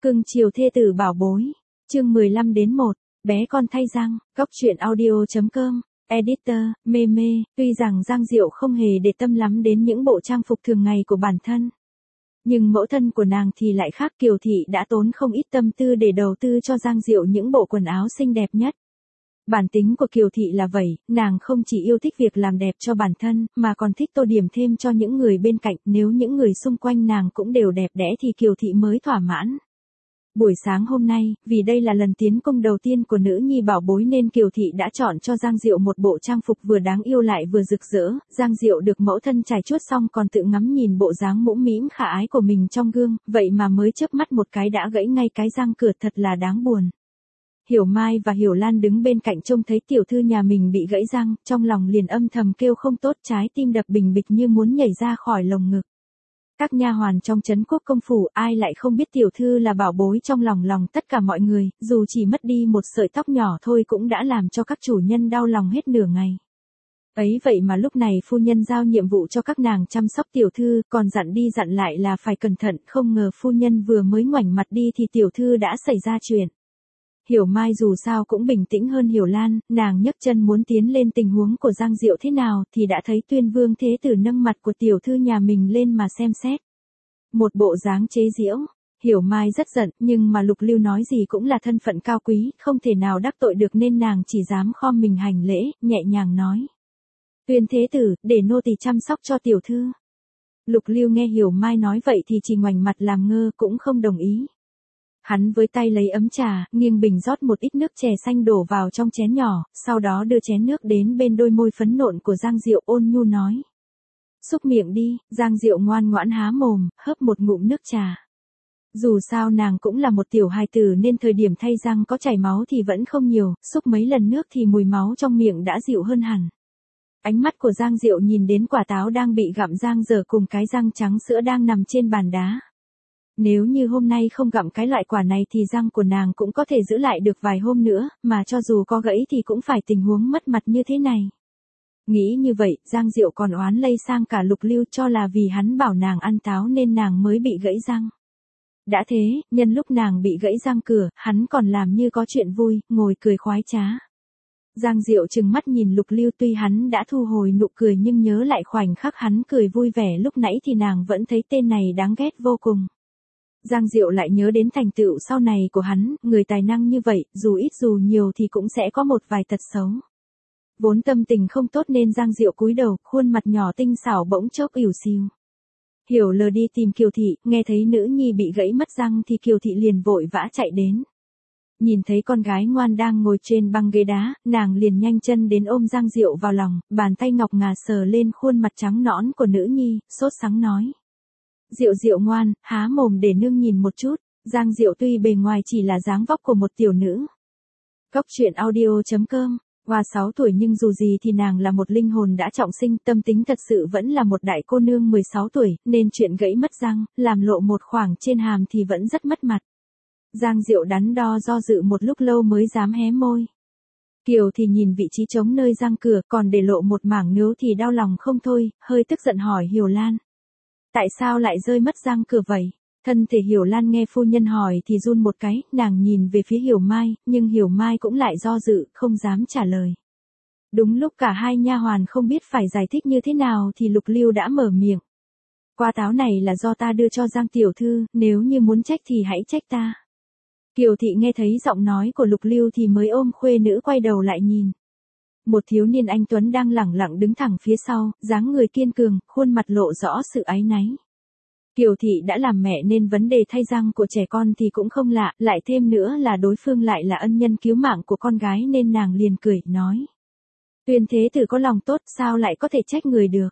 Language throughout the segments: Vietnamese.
Cưng chiều thê tử bảo bối. Chương 15-1, bé con thay răng, góc truyện audio.com, editor, Meme, tuy rằng Giang Diệu không hề để tâm lắm đến những bộ trang phục thường ngày của bản thân. Nhưng mẫu thân của nàng thì lại khác, Kiều Thị đã tốn không ít tâm tư để đầu tư cho Giang Diệu những bộ quần áo xinh đẹp nhất. Bản tính của Kiều Thị là vậy, nàng không chỉ yêu thích việc làm đẹp cho bản thân, mà còn thích tô điểm thêm cho những người bên cạnh, nếu những người xung quanh nàng cũng đều đẹp đẽ thì Kiều Thị mới thỏa mãn. Buổi sáng hôm nay, vì đây là lần tiến công đầu tiên của nữ nhi bảo bối nên Kiều Thị đã chọn cho Giang Diệu một bộ trang phục vừa đáng yêu lại vừa rực rỡ. Giang Diệu được mẫu thân chải chuốt xong còn tự ngắm nhìn bộ dáng mũm mĩm khả ái của mình trong gương, vậy mà mới chớp mắt một cái đã gãy ngay cái răng cửa, thật là đáng buồn. Hiểu Mai và Hiểu Lan đứng bên cạnh trông thấy tiểu thư nhà mình bị gãy răng, trong lòng liền âm thầm kêu không tốt, trái tim đập bình bịch như muốn nhảy ra khỏi lồng ngực. Các nha hoàn trong trấn quốc công phủ ai lại không biết tiểu thư là bảo bối trong lòng tất cả mọi người, dù chỉ mất đi một sợi tóc nhỏ thôi cũng đã làm cho các chủ nhân đau lòng hết nửa ngày. Ấy vậy mà lúc này phu nhân giao nhiệm vụ cho các nàng chăm sóc tiểu thư, còn dặn đi dặn lại là phải cẩn thận, không ngờ phu nhân vừa mới ngoảnh mặt đi thì tiểu thư đã xảy ra chuyện. Hiểu Mai dù sao cũng bình tĩnh hơn Hiểu Lan, nàng nhấc chân muốn tiến lên tình huống của Giang Diệu thế nào thì đã thấy Tuyên Vương Thế Tử nâng mặt của tiểu thư nhà mình lên mà xem xét. Một bộ dáng chế giễu, Hiểu Mai rất giận, nhưng mà Lục Lưu nói gì cũng là thân phận cao quý, không thể nào đắc tội được nên nàng chỉ dám khom mình hành lễ, nhẹ nhàng nói. Tuyên Thế Tử, để nô tỳ chăm sóc cho tiểu thư. Lục Lưu nghe Hiểu Mai nói vậy thì chỉ ngoảnh mặt làm ngơ, cũng không đồng ý. Hắn với tay lấy ấm trà, nghiêng bình rót một ít nước chè xanh đổ vào trong chén nhỏ, sau đó đưa chén nước đến bên đôi môi phấn nộn của Giang Diệu, ôn nhu nói. Xúc miệng đi. Giang Diệu ngoan ngoãn há mồm, hớp một ngụm nước trà. Dù sao nàng cũng là một tiểu hài tử nên thời điểm thay răng có chảy máu thì vẫn không nhiều, xúc mấy lần nước thì mùi máu trong miệng đã dịu hơn hẳn. Ánh mắt của Giang Diệu nhìn đến quả táo đang bị gặm giang dở cùng cái răng trắng sữa đang nằm trên bàn đá. Nếu như hôm nay không gặm cái loại quả này thì răng của nàng cũng có thể giữ lại được vài hôm nữa, mà cho dù có gãy thì cũng phải tình huống mất mặt như thế này. Nghĩ như vậy, Giang Diệu còn oán lây sang cả Lục Lưu, cho là vì hắn bảo nàng ăn táo nên nàng mới bị gãy răng. Đã thế, nhân lúc nàng bị gãy răng cửa, hắn còn làm như có chuyện vui, ngồi cười khoái trá. Giang Diệu trừng mắt nhìn Lục Lưu, tuy hắn đã thu hồi nụ cười nhưng nhớ lại khoảnh khắc hắn cười vui vẻ lúc nãy thì nàng vẫn thấy tên này đáng ghét vô cùng. Giang Diệu lại nhớ đến thành tựu sau này của hắn, người tài năng như vậy, dù ít dù nhiều thì cũng sẽ có một vài tật xấu. Vốn tâm tình không tốt nên Giang Diệu cúi đầu, khuôn mặt nhỏ tinh xảo bỗng chốc ỉu xìu. Hiểu lờ đi tìm Kiều Thị, nghe thấy nữ nhi bị gãy mất răng thì Kiều Thị liền vội vã chạy đến. Nhìn thấy con gái ngoan đang ngồi trên băng ghế đá, nàng liền nhanh chân đến ôm Giang Diệu vào lòng, bàn tay ngọc ngà sờ lên khuôn mặt trắng nõn của nữ nhi, sốt sắng nói. Diệu Diệu ngoan, há mồm để nương nhìn một chút. Giang Diệu tuy bề ngoài chỉ là dáng vóc của một tiểu nữ. Góc truyện audio.com, qua 6 tuổi nhưng dù gì thì nàng là một linh hồn đã trọng sinh, tâm tính thật sự vẫn là một đại cô nương 16 tuổi, nên chuyện gãy mất răng, làm lộ một khoảng trên hàm thì vẫn rất mất mặt. Giang Diệu đắn đo do dự một lúc lâu mới dám hé môi. Kiều thì nhìn vị trí trống nơi răng cửa còn để lộ một mảng nướu thì đau lòng không thôi, hơi tức giận hỏi Hiểu Lan. Tại sao lại rơi mất răng cửa vậy? Thân thể Hiểu Lan nghe phu nhân hỏi thì run một cái, nàng nhìn về phía Hiểu Mai, nhưng Hiểu Mai cũng lại do dự, không dám trả lời. Đúng lúc cả hai nha hoàn không biết phải giải thích như thế nào thì Lục Lưu đã mở miệng. Quả táo này là do ta đưa cho Giang tiểu thư, nếu như muốn trách thì hãy trách ta. Kiều Thị nghe thấy giọng nói của Lục Lưu thì mới ôm khuê nữ quay đầu lại nhìn. Một thiếu niên anh tuấn đang lẳng lặng đứng thẳng phía sau, dáng người kiên cường, khuôn mặt lộ rõ sự áy náy. Kiều Thị đã làm mẹ nên vấn đề thay răng của trẻ con thì cũng không lạ, lại thêm nữa là đối phương lại là ân nhân cứu mạng của con gái nên nàng liền cười, nói. Tuyên Thế Tử có lòng tốt sao lại có thể trách người được.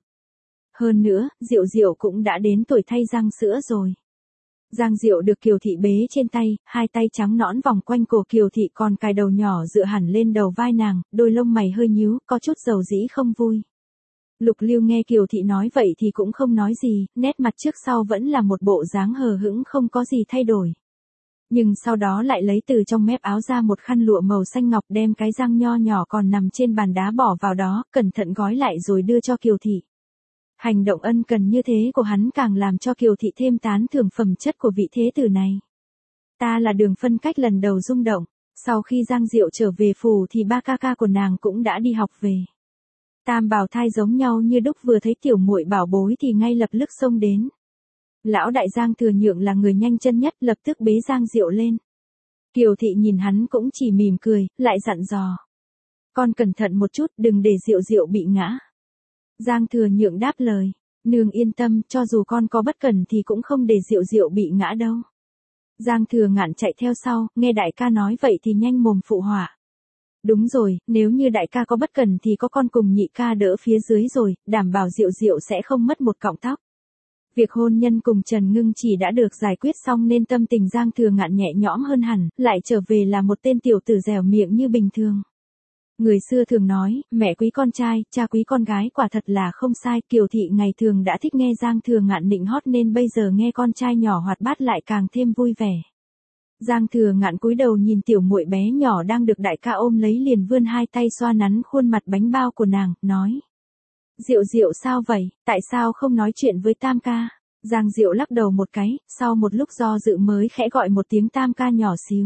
Hơn nữa, Diệu Diệu cũng đã đến tuổi thay răng sữa rồi. Giang Diệu được Kiều Thị bế trên tay, hai tay trắng nõn vòng quanh cổ Kiều Thị còn cài đầu nhỏ dựa hẳn lên đầu vai nàng, đôi lông mày hơi nhíu, có chút dầu dĩ không vui. Lục Lưu nghe Kiều Thị nói vậy thì cũng không nói gì, nét mặt trước sau vẫn là một bộ dáng hờ hững không có gì thay đổi. Nhưng sau đó lại lấy từ trong mép áo ra một khăn lụa màu xanh ngọc đem cái răng nho nhỏ còn nằm trên bàn đá bỏ vào đó, cẩn thận gói lại rồi đưa cho Kiều Thị. Hành động ân cần như thế của hắn càng làm cho Kiều Thị thêm tán thưởng phẩm chất của vị thế tử này. Ta là Đường Phân Cách lần đầu rung động, sau khi Giang Diệu trở về phủ thì ba ca ca của nàng cũng đã đi học về. Tam bào thai giống nhau như đúc, vừa thấy tiểu muội bảo bối thì ngay lập tức xông đến. Lão đại Giang Thừa Nhượng là người nhanh chân nhất, lập tức bế Giang Diệu lên. Kiều Thị nhìn hắn cũng chỉ mỉm cười, lại dặn dò. Con cẩn thận một chút, đừng để Diệu Diệu bị ngã. Giang Thừa Nhượng đáp lời. Nương yên tâm, cho dù con có bất cẩn thì cũng không để Diệu Diệu bị ngã đâu. Giang Thừa Ngạn chạy theo sau, nghe đại ca nói vậy thì nhanh mồm phụ họa. Đúng rồi, nếu như đại ca có bất cẩn thì có con cùng nhị ca đỡ phía dưới rồi, đảm bảo Diệu Diệu sẽ không mất một cọng tóc. Việc hôn nhân cùng Trần Ngưng Chỉ đã được giải quyết xong nên tâm tình Giang Thừa Ngạn nhẹ nhõm hơn hẳn, lại trở về là một tên tiểu tử dẻo miệng như bình thường. Người xưa thường nói, mẹ quý con trai, cha quý con gái, quả thật là không sai. Kiều Thị ngày thường đã thích nghe Giang Thừa Ngạn nịnh hót nên bây giờ nghe con trai nhỏ hoạt bát lại càng thêm vui vẻ. Giang Thừa Ngạn cúi đầu nhìn tiểu muội bé nhỏ đang được đại ca ôm lấy, liền vươn hai tay xoa nắn khuôn mặt bánh bao của nàng, nói. Diệu Diệu sao vậy, tại sao không nói chuyện với Tam ca? Giang Diệu lắc đầu một cái, sau một lúc do dự mới khẽ gọi một tiếng Tam ca nhỏ xíu.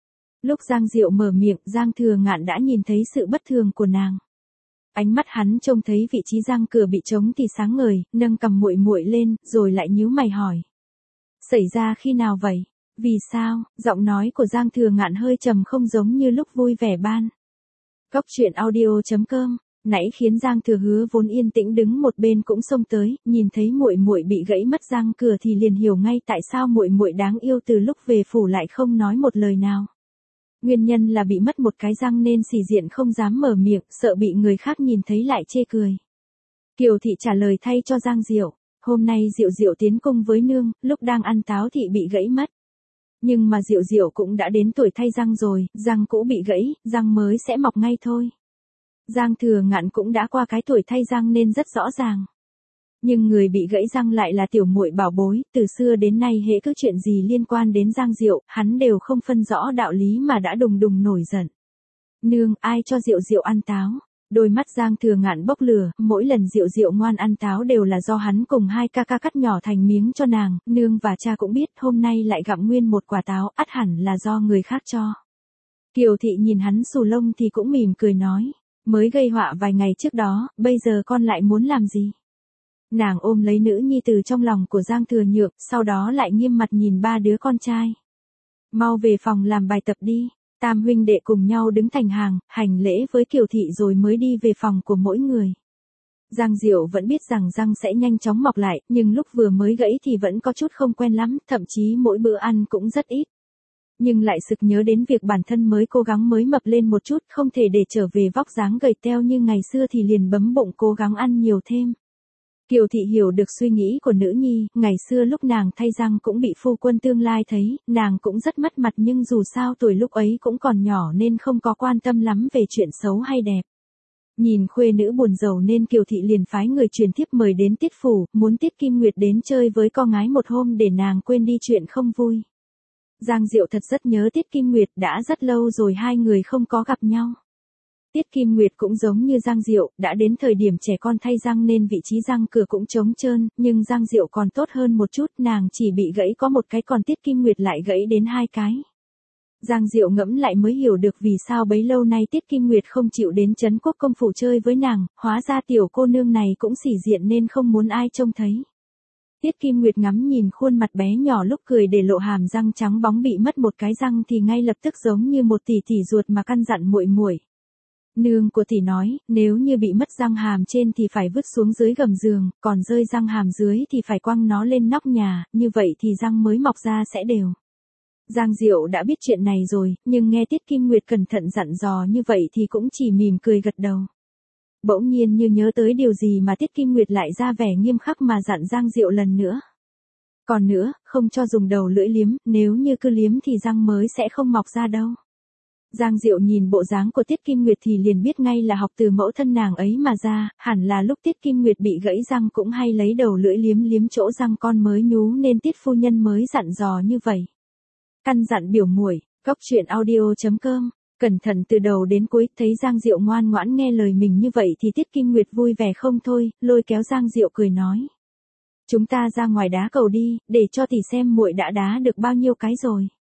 Lúc Giang Diệu mở miệng, Giang Thừa Ngạn đã nhìn thấy sự bất thường của nàng. Ánh mắt hắn trông thấy vị trí răng cửa bị trống thì sáng ngời, nâng cằm muội muội lên, rồi lại nhíu mày hỏi. Xảy ra khi nào vậy? Vì sao? Giọng nói của Giang Thừa Ngạn hơi trầm không giống như lúc vui vẻ ban. Cốc truyện audio.com. Nãy khiến Giang Thừa Hứa vốn yên tĩnh đứng một bên cũng xông tới, nhìn thấy muội muội bị gãy mất răng cửa thì liền hiểu ngay tại sao muội muội đáng yêu từ lúc về phủ lại không nói một lời nào. Nguyên nhân là bị mất một cái răng nên sĩ diện không dám mở miệng, sợ bị người khác nhìn thấy lại chê cười. Kiều Thị trả lời thay cho Giang Diệu, hôm nay Diệu Diệu tiến cung với nương, lúc đang ăn táo thì bị gãy mất. Nhưng mà Diệu Diệu cũng đã đến tuổi thay răng rồi, răng cũ bị gãy, răng mới sẽ mọc ngay thôi. Giang Thừa Ngạn cũng đã qua cái tuổi thay răng nên rất rõ ràng. Nhưng người bị gãy răng lại là tiểu muội bảo bối, từ xưa đến nay hễ cứ chuyện gì liên quan đến Giang Diệu, hắn đều không phân rõ đạo lý mà đã đùng đùng nổi giận. Nương, ai cho Diệu Diệu ăn táo? Đôi mắt Giang Thừa Ngạn bốc lửa, mỗi lần Diệu Diệu ngoan ăn táo đều là do hắn cùng hai ca ca cắt nhỏ thành miếng cho nàng, nương và cha cũng biết hôm nay lại gặm nguyên một quả táo, ắt hẳn là do người khác cho. Kiều Thị nhìn hắn xù lông thì cũng mỉm cười nói, mới gây họa vài ngày trước đó, bây giờ con lại muốn làm gì? Nàng ôm lấy nữ nhi từ trong lòng của Giang Thừa Nhượng, sau đó lại nghiêm mặt nhìn ba đứa con trai. Mau về phòng làm bài tập đi. Tam huynh đệ cùng nhau đứng thành hàng, hành lễ với Kiều Thị rồi mới đi về phòng của mỗi người. Giang Diệu vẫn biết rằng răng sẽ nhanh chóng mọc lại, nhưng lúc vừa mới gãy thì vẫn có chút không quen lắm, thậm chí mỗi bữa ăn cũng rất ít. Nhưng lại sực nhớ đến việc bản thân mới cố gắng mới mập lên một chút, không thể để trở về vóc dáng gầy teo như ngày xưa thì liền bấm bụng cố gắng ăn nhiều thêm. Kiều Thị hiểu được suy nghĩ của nữ nhi, ngày xưa lúc nàng thay răng cũng bị phu quân tương lai thấy, nàng cũng rất mất mặt nhưng dù sao tuổi lúc ấy cũng còn nhỏ nên không có quan tâm lắm về chuyện xấu hay đẹp. Nhìn khuê nữ buồn rầu nên Kiều Thị liền phái người truyền thiếp mời đến Tiết phủ, muốn Tiết Kim Nguyệt đến chơi với con gái một hôm để nàng quên đi chuyện không vui. Giang Diệu thật rất nhớ Tiết Kim Nguyệt, đã rất lâu rồi hai người không có gặp nhau. Tiết Kim Nguyệt cũng giống như Giang Diệu, đã đến thời điểm trẻ con thay răng nên vị trí răng cửa cũng trống trơn, nhưng Giang Diệu còn tốt hơn một chút, nàng chỉ bị gãy có một cái còn Tiết Kim Nguyệt lại gãy đến hai cái. Giang Diệu ngẫm lại mới hiểu được vì sao bấy lâu nay Tiết Kim Nguyệt không chịu đến Trấn Quốc công phủ chơi với nàng, hóa ra tiểu cô nương này cũng sĩ diện nên không muốn ai trông thấy. Tiết Kim Nguyệt ngắm nhìn khuôn mặt bé nhỏ lúc cười để lộ hàm răng trắng bóng bị mất một cái răng thì ngay lập tức giống như một tỷ tỷ ruột mà căn dặn muội muội. Nương của tỷ nói, nếu như bị mất răng hàm trên thì phải vứt xuống dưới gầm giường, còn rơi răng hàm dưới thì phải quăng nó lên nóc nhà, như vậy thì răng mới mọc ra sẽ đều. Giang Diệu đã biết chuyện này rồi, nhưng nghe Tiết Kim Nguyệt cẩn thận dặn dò như vậy thì cũng chỉ mỉm cười gật đầu. Bỗng nhiên như nhớ tới điều gì mà Tiết Kim Nguyệt lại ra vẻ nghiêm khắc mà dặn Giang Diệu lần nữa. Còn nữa, không cho dùng đầu lưỡi liếm, nếu như cứ liếm thì răng mới sẽ không mọc ra đâu. Giang Diệu nhìn bộ dáng của Tiết Kim Nguyệt thì liền biết ngay là học từ mẫu thân nàng ấy mà ra, hẳn là lúc Tiết Kim Nguyệt bị gãy răng cũng hay lấy đầu lưỡi liếm liếm chỗ răng con mới nhú nên Tiết phu nhân mới dặn dò như vậy. Căn dặn biểu muội, cốc truyện audio.com, cẩn thận từ đầu đến cuối, thấy Giang Diệu ngoan ngoãn nghe lời mình như vậy thì Tiết Kim Nguyệt vui vẻ không thôi, lôi kéo Giang Diệu cười nói. Chúng ta ra ngoài đá cầu đi, để cho tỷ xem muội đã đá được bao nhiêu cái rồi.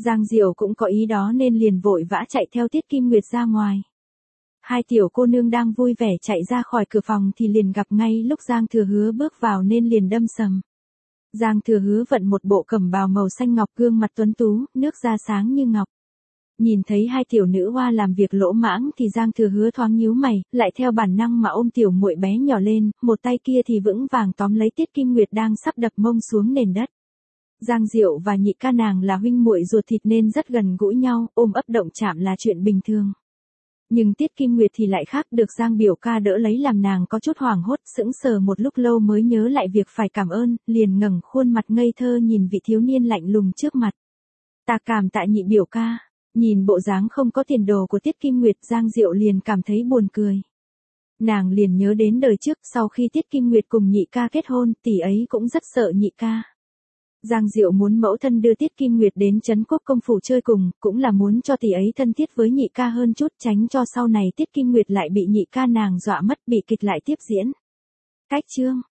Giang Diệu cũng có ý đó nên liền vội vã chạy theo Tiết Kim Nguyệt ra ngoài. Hai tiểu cô nương đang vui vẻ chạy ra khỏi cửa phòng thì liền gặp ngay lúc Giang Thừa Hứa bước vào nên liền đâm sầm. Giang Thừa Hứa vận một bộ cẩm bào màu xanh ngọc, gương mặt tuấn tú, nước da sáng như ngọc. Nhìn thấy hai tiểu nữ hoa làm việc lỗ mãng thì Giang Thừa Hứa thoáng nhíu mày, lại theo bản năng mà ôm tiểu muội bé nhỏ lên, một tay kia thì vững vàng tóm lấy Tiết Kim Nguyệt đang sắp đập mông xuống nền đất. Giang Diệu và nhị ca nàng là huynh muội ruột thịt nên rất gần gũi nhau, ôm ấp động chạm là chuyện bình thường. Nhưng Tiết Kim Nguyệt thì lại khác, được Giang biểu ca đỡ lấy làm nàng có chút hoảng hốt, sững sờ một lúc lâu mới nhớ lại việc phải cảm ơn, liền ngẩng khuôn mặt ngây thơ nhìn vị thiếu niên lạnh lùng trước mặt. Ta cảm tạ nhị biểu ca. Nhìn bộ dáng không có tiền đồ của Tiết Kim Nguyệt, Giang Diệu liền cảm thấy buồn cười. Nàng liền nhớ đến đời trước, sau khi Tiết Kim Nguyệt cùng nhị ca kết hôn, tỷ ấy cũng rất sợ nhị ca. Giang Diệu muốn mẫu thân đưa Tiết Kim Nguyệt đến Trấn Quốc Công phủ chơi cùng, cũng là muốn cho tỷ ấy thân thiết với nhị ca hơn chút, tránh cho sau này Tiết Kim Nguyệt lại bị nhị ca nàng dọa mất, bị kịch lại tiếp diễn. Cách chương